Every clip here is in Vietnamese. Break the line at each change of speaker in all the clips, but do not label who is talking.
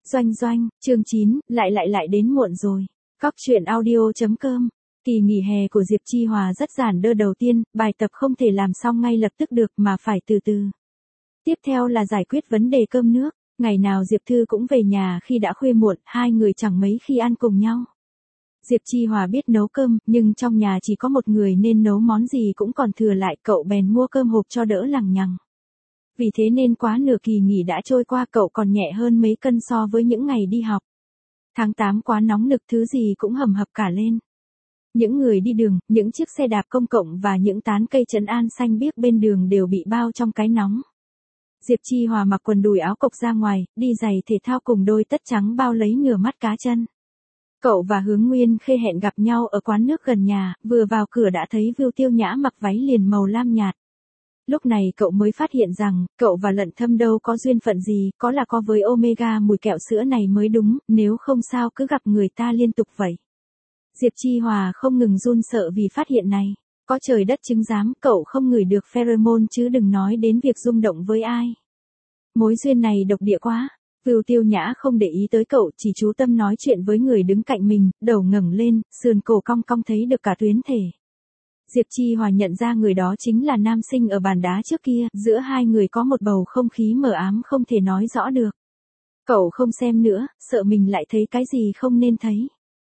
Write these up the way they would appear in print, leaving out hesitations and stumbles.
Doanh doanh, chương 9, lại đến muộn rồi. Góc truyện audio.com. Kỳ nghỉ hè của Diệp Chi Hòa rất giản đơn. Đầu tiên, bài tập không thể làm xong ngay lập tức được mà phải từ từ. Tiếp theo là giải quyết vấn đề cơm nước. Ngày nào Diệp Thư cũng về nhà khi đã khuya muộn, hai người chẳng mấy khi ăn cùng nhau. Diệp Chi Hòa biết nấu cơm, nhưng trong nhà chỉ có một người nên nấu món gì cũng còn thừa lại, cậu bèn mua cơm hộp cho đỡ lằng nhằng. Vì thế nên quá nửa kỳ nghỉ đã trôi qua, cậu còn nhẹ hơn mấy cân so với những ngày đi học. Tháng 8 quá nóng nực, thứ gì cũng hầm hập cả lên. Những người đi đường, những chiếc xe đạp công cộng và những tán cây trấn an xanh biếc bên đường đều bị bao trong cái nóng. Diệp Chi Hòa mặc quần đùi áo cộc ra ngoài, đi giày thể thao cùng đôi tất trắng bao lấy nửa mắt cá chân. Cậu và Hướng Nguyên Khê hẹn gặp nhau ở quán nước gần nhà, vừa vào cửa đã thấy Vưu Tiêu Nhã mặc váy liền màu lam nhạt. Lúc này cậu mới phát hiện rằng, cậu và Lận Thâm đâu có duyên phận gì, có là có với Omega mùi kẹo sữa này mới đúng, nếu không sao cứ gặp người ta liên tục vậy. Diệp Chi Hòa không ngừng run sợ vì phát hiện này. Có trời đất chứng giám, cậu không ngửi được pheromone chứ đừng nói đến việc rung động với ai. Mối duyên này độc địa quá. Vưu Tiêu Nhã không để ý tới cậu, chỉ chú tâm nói chuyện với người đứng cạnh mình, đầu ngẩng lên, sườn cổ cong cong thấy được cả tuyến thể. Diệp Chi Hòa nhận ra người đó chính là nam sinh ở bàn đá trước kia, giữa hai người có một bầu không khí mờ ám không thể nói rõ được. Cậu không xem nữa, sợ mình lại thấy cái gì không nên thấy.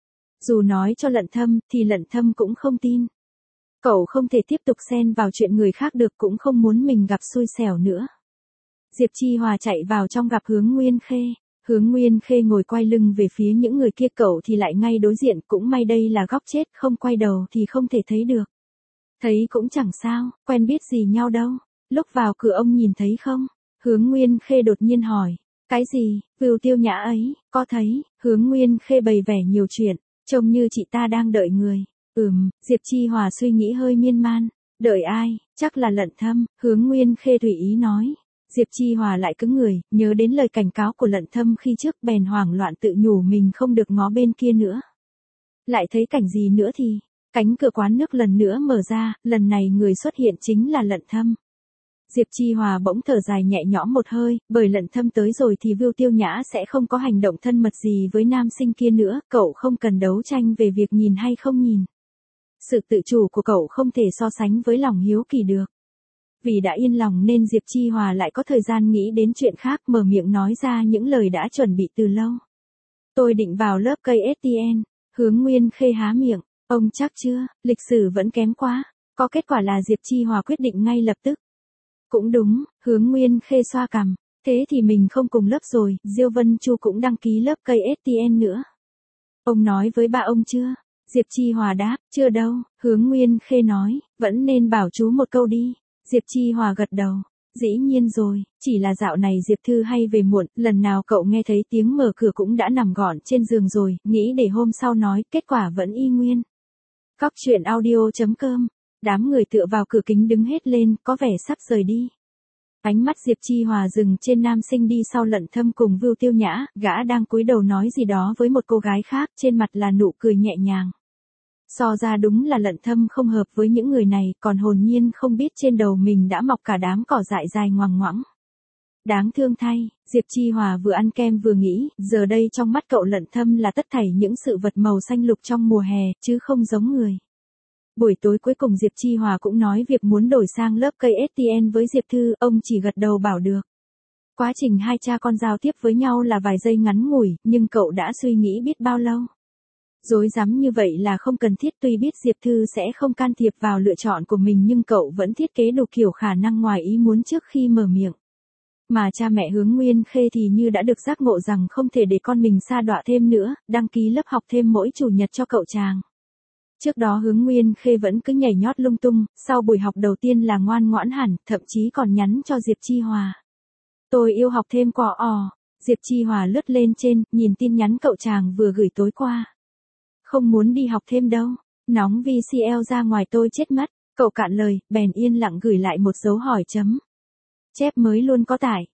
Dù nói cho Lận Thâm, thì Lận Thâm cũng không tin. Cậu không thể tiếp tục xen vào chuyện người khác được, cũng không muốn mình gặp xui xẻo nữa. Diệp Chi Hòa chạy vào trong gặp Hướng Nguyên Khê. Hướng Nguyên Khê ngồi quay lưng về phía những người kia, cậu thì lại ngay đối diện, cũng may đây là góc chết, không quay đầu thì không thể thấy được. Thấy cũng chẳng sao, quen biết gì nhau đâu. Lúc vào cửa ông nhìn thấy không? Hướng Nguyên Khê đột nhiên hỏi. Cái gì? Vưu Tiêu Nhã ấy, có thấy? Hướng Nguyên Khê bày vẻ nhiều chuyện, trông như chị ta đang đợi người. Diệp Chi Hòa suy nghĩ hơi miên man. Đợi ai? Chắc là Lận Thâm, Hướng Nguyên Khê tùy ý nói. Diệp Chi Hòa lại cứng người, nhớ đến lời cảnh cáo của Lận Thâm khi trước, bèn hoảng loạn tự nhủ mình không được ngó bên kia nữa. Lại thấy cảnh gì nữa thì, cánh cửa quán nước lần nữa mở ra, lần này người xuất hiện chính là Lận Thâm. Diệp Chi Hòa bỗng thở dài nhẹ nhõm một hơi, bởi Lận Thâm tới rồi thì Vưu Tiêu Nhã sẽ không có hành động thân mật gì với nam sinh kia nữa, cậu không cần đấu tranh về việc nhìn hay không nhìn. Sự tự chủ của cậu không thể so sánh với lòng hiếu kỳ được. Vì đã yên lòng nên Diệp Chi Hòa lại có thời gian nghĩ đến chuyện khác, mở miệng nói ra những lời đã chuẩn bị từ lâu. Tôi định vào lớp cây STN. Hướng Nguyên Khê há miệng. Ông chắc chưa, lịch sử vẫn kém quá. Có kết quả là Diệp Chi Hòa quyết định ngay lập tức. Cũng đúng, Hướng Nguyên Khê xoa cằm. Thế thì mình không cùng lớp rồi, Diêu Vân Chu cũng đăng ký lớp cây STN nữa. Ông nói với ba ông chưa? Diệp Chi Hòa đáp, chưa đâu. Hướng Nguyên Khê nói, vẫn nên bảo chú một câu đi. Diệp Chi Hòa gật đầu. Dĩ nhiên rồi, chỉ là dạo này Diệp Thư hay về muộn, lần nào cậu nghe thấy tiếng mở cửa cũng đã nằm gọn trên giường rồi, nghĩ để hôm sau nói, kết quả vẫn y nguyên. Góc truyện audio.com. Đám người tựa vào cửa kính đứng hết lên, có vẻ sắp rời đi. Ánh mắt Diệp Chi Hòa dừng trên nam sinh đi sau Lận Thâm cùng Vưu Tiêu Nhã, gã đang cúi đầu nói gì đó với một cô gái khác, trên mặt là nụ cười nhẹ nhàng. So ra đúng là Lận Thâm không hợp với những người này, còn hồn nhiên không biết trên đầu mình đã mọc cả đám cỏ dại dài ngoằng ngoãng. Đáng thương thay, Diệp Chi Hòa vừa ăn kem vừa nghĩ, giờ đây trong mắt cậu Lận Thâm là tất thảy những sự vật màu xanh lục trong mùa hè, chứ không giống người. Buổi tối cuối cùng Diệp Chi Hòa cũng nói việc muốn đổi sang lớp cây STN với Diệp Thư, ông chỉ gật đầu bảo được. Quá trình hai cha con giao tiếp với nhau là vài giây ngắn ngủi, nhưng cậu đã suy nghĩ biết bao lâu. Rối rắm như vậy là không cần thiết, tuy biết Diệp Thư sẽ không can thiệp vào lựa chọn của mình nhưng cậu vẫn thiết kế đủ kiểu khả năng ngoài ý muốn trước khi mở miệng. Mà cha mẹ Hướng Nguyên Khê thì như đã được giác ngộ rằng không thể để con mình sa đọa thêm nữa, đăng ký lớp học thêm mỗi chủ nhật cho cậu chàng. Trước đó Hướng Nguyên Khê vẫn cứ nhảy nhót lung tung, sau buổi học đầu tiên là ngoan ngoãn hẳn, thậm chí còn nhắn cho Diệp Chi Hòa. Tôi yêu học thêm quả ò. Diệp Chi Hòa lướt lên trên, nhìn tin nhắn cậu chàng vừa gửi tối qua. Không muốn đi học thêm đâu, nóng VCL ra ngoài tôi chết mất. Cậu cạn lời, bèn yên lặng gửi lại một dấu hỏi chấm. Chép mới luôn có tải.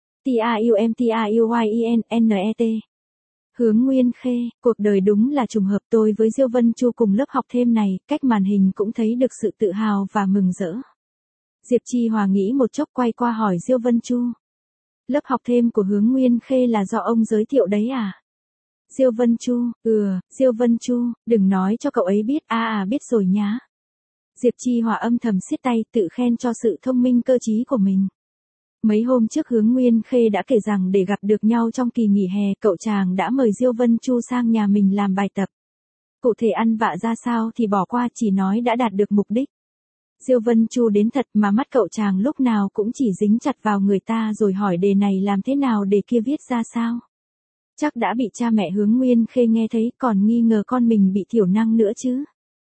TRUMTRUYINNET. Hướng Nguyên Khê, cuộc đời đúng là trùng hợp, tôi với Diêu Vân Chu cùng lớp học thêm này, cách màn hình cũng thấy được sự tự hào và mừng rỡ. Diệp Chi Hòa nghĩ một chốc quay qua hỏi Diêu Vân Chu. Lớp học thêm của Hướng Nguyên Khê là do ông giới thiệu đấy à? Diêu Vân Chu, Diêu Vân Chu, đừng nói cho cậu ấy biết, biết rồi nhá. Diệp Chi Hòa âm thầm siết tay tự khen cho sự thông minh cơ trí của mình. Mấy hôm trước Hướng Nguyên Khê đã kể rằng để gặp được nhau trong kỳ nghỉ hè, cậu chàng đã mời Diêu Vân Chu sang nhà mình làm bài tập. Cụ thể ăn vạ ra sao thì bỏ qua, chỉ nói đã đạt được mục đích. Diêu Vân Chu đến thật mà mắt cậu chàng lúc nào cũng chỉ dính chặt vào người ta rồi hỏi đề này làm thế nào, đề kia viết ra sao. Chắc đã bị cha mẹ Hướng Nguyên Khê nghe thấy còn nghi ngờ con mình bị thiểu năng nữa chứ.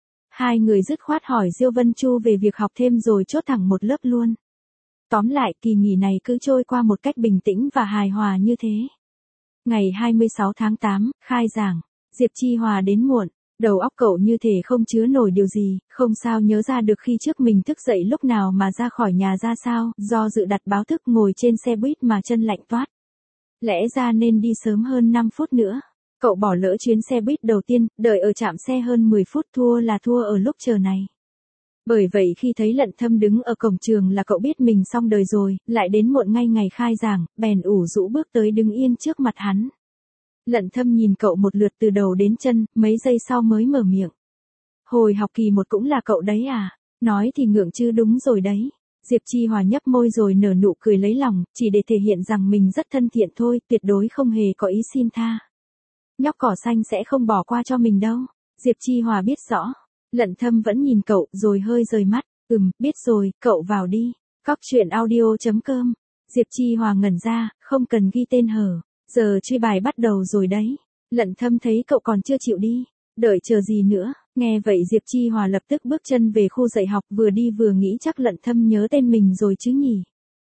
Hai người dứt khoát hỏi Diêu Vân Chu về việc học thêm rồi chốt thẳng một lớp luôn. Tóm lại kỳ nghỉ này cứ trôi qua một cách bình tĩnh và hài hòa như thế. Ngày 26 tháng 8, khai giảng, Diệp Chi Hòa đến muộn. Đầu óc cậu như thể không chứa nổi điều gì, không sao nhớ ra được khi trước mình thức dậy lúc nào mà ra khỏi nhà ra sao, do dự đặt báo thức ngồi trên xe buýt mà chân lạnh toát. Lẽ ra nên đi sớm hơn 5 phút nữa. Cậu bỏ lỡ chuyến xe buýt đầu tiên, đợi ở trạm xe hơn 10 phút, thua là thua ở lúc chờ này. Bởi vậy khi thấy Lận Thâm đứng ở cổng trường là cậu biết mình xong đời rồi, lại đến muộn ngay ngày khai giảng, bèn ủ rũ bước tới đứng yên trước mặt hắn. Lận Thâm nhìn cậu một lượt từ đầu đến chân, mấy giây sau mới mở miệng. Hồi học kỳ 1 cũng là cậu đấy à? Nói thì ngượng chứ đúng rồi đấy. Diệp Chi Hòa nhấp môi rồi nở nụ cười lấy lòng, chỉ để thể hiện rằng mình rất thân thiện thôi, tuyệt đối không hề có ý xin tha. Nhóc cỏ xanh sẽ không bỏ qua cho mình đâu. Diệp Chi Hòa biết rõ. Lận Thâm vẫn nhìn cậu rồi hơi rời mắt. Biết rồi, cậu vào đi. Cóc truyện audio.com. Diệp Chi Hòa ngẩn ra, không cần ghi tên hở. Giờ truy bài bắt đầu rồi đấy. Lận Thâm thấy cậu còn chưa chịu đi. Đợi chờ gì nữa. Nghe vậy Diệp Chi Hòa lập tức bước chân về khu dạy học, vừa đi vừa nghĩ chắc Lận Thâm nhớ tên mình rồi chứ nhỉ.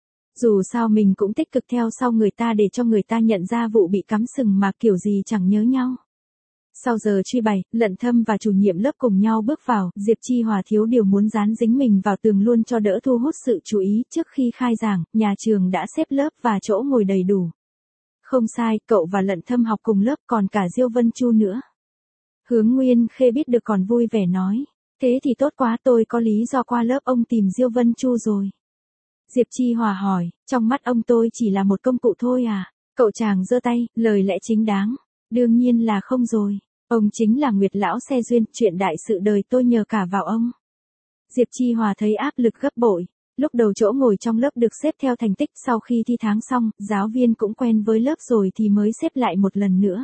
Dù sao mình cũng tích cực theo sau người ta để cho người ta nhận ra vụ bị cắm sừng mà kiểu gì chẳng nhớ nhau. Sau giờ truy bày, Lận Thâm và chủ nhiệm lớp cùng nhau bước vào, Diệp Chi Hòa thiếu điều muốn dán dính mình vào tường luôn cho đỡ thu hút sự chú ý. Trước khi khai giảng, nhà trường đã xếp lớp và chỗ ngồi đầy đủ. Không sai, cậu và Lận Thâm học cùng lớp, còn cả Diêu Vân Chu nữa. Hướng Nguyên Khê biết được còn vui vẻ nói. Thế thì tốt quá, tôi có lý do qua lớp ông tìm Diêu Vân Chu rồi. Diệp Chi Hòa hỏi, trong mắt ông tôi chỉ là một công cụ thôi à? Cậu chàng giơ tay, lời lẽ chính đáng. Đương nhiên là không rồi. Ông chính là Nguyệt Lão xe duyên, chuyện đại sự đời tôi nhờ cả vào ông. Diệp Chi Hòa thấy áp lực gấp bội. Lúc đầu chỗ ngồi trong lớp được xếp theo thành tích, sau khi thi tháng xong, giáo viên cũng quen với lớp rồi thì mới xếp lại một lần nữa.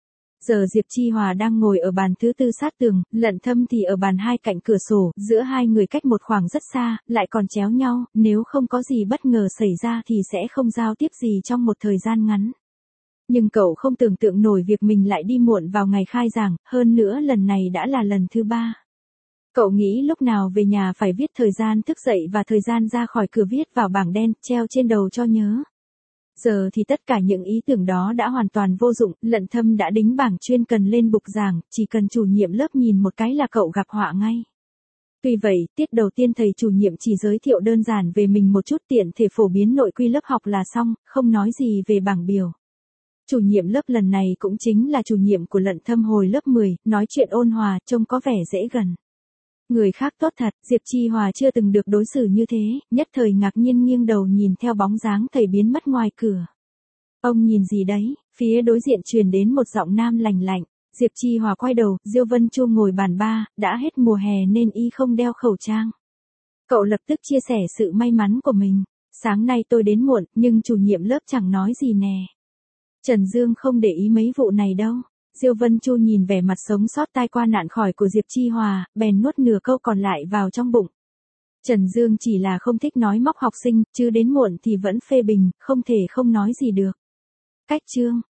Giờ Diệp Chi Hòa đang ngồi ở bàn thứ tư sát tường, Lận Thâm thì ở bàn hai cạnh cửa sổ, giữa hai người cách một khoảng rất xa, lại còn chéo nhau, nếu không có gì bất ngờ xảy ra thì sẽ không giao tiếp gì trong một thời gian ngắn. Nhưng cậu không tưởng tượng nổi việc mình lại đi muộn vào ngày khai giảng, hơn nữa lần này đã là lần thứ 3. Cậu nghĩ lúc nào về nhà phải viết thời gian thức dậy và thời gian ra khỏi cửa viết vào bảng đen, treo trên đầu cho nhớ. Giờ thì tất cả những ý tưởng đó đã hoàn toàn vô dụng, Lận Thâm đã đính bảng chuyên cần lên bục giảng, chỉ cần chủ nhiệm lớp nhìn một cái là cậu gặp họa ngay. Tuy vậy, tiết đầu tiên thầy chủ nhiệm chỉ giới thiệu đơn giản về mình một chút, tiện thể phổ biến nội quy lớp học là xong, không nói gì về bảng biểu. Chủ nhiệm lớp lần này cũng chính là chủ nhiệm của Lận Thâm hồi lớp 10, nói chuyện ôn hòa, trông có vẻ dễ gần. Người khác tốt thật, Diệp Chi Hòa chưa từng được đối xử như thế, nhất thời ngạc nhiên nghiêng đầu nhìn theo bóng dáng thầy biến mất ngoài cửa. Ông nhìn gì đấy? Phía đối diện truyền đến một giọng nam lành lạnh. Diệp Chi Hòa quay đầu, Diêu Vân Chu ngồi bàn ba, đã hết mùa hè nên y không đeo khẩu trang. Cậu lập tức chia sẻ sự may mắn của mình. Sáng nay tôi đến muộn, nhưng chủ nhiệm lớp chẳng nói gì nè. Trần Dương không để ý mấy vụ này đâu. Diêu Vân Chu nhìn vẻ mặt sống sót tai qua nạn khỏi của Diệp Chi Hòa, bèn nuốt nửa câu còn lại vào trong bụng. Trần Dương chỉ là không thích nói móc học sinh, chứ đến muộn thì vẫn phê bình, không thể không nói gì được. Cách chương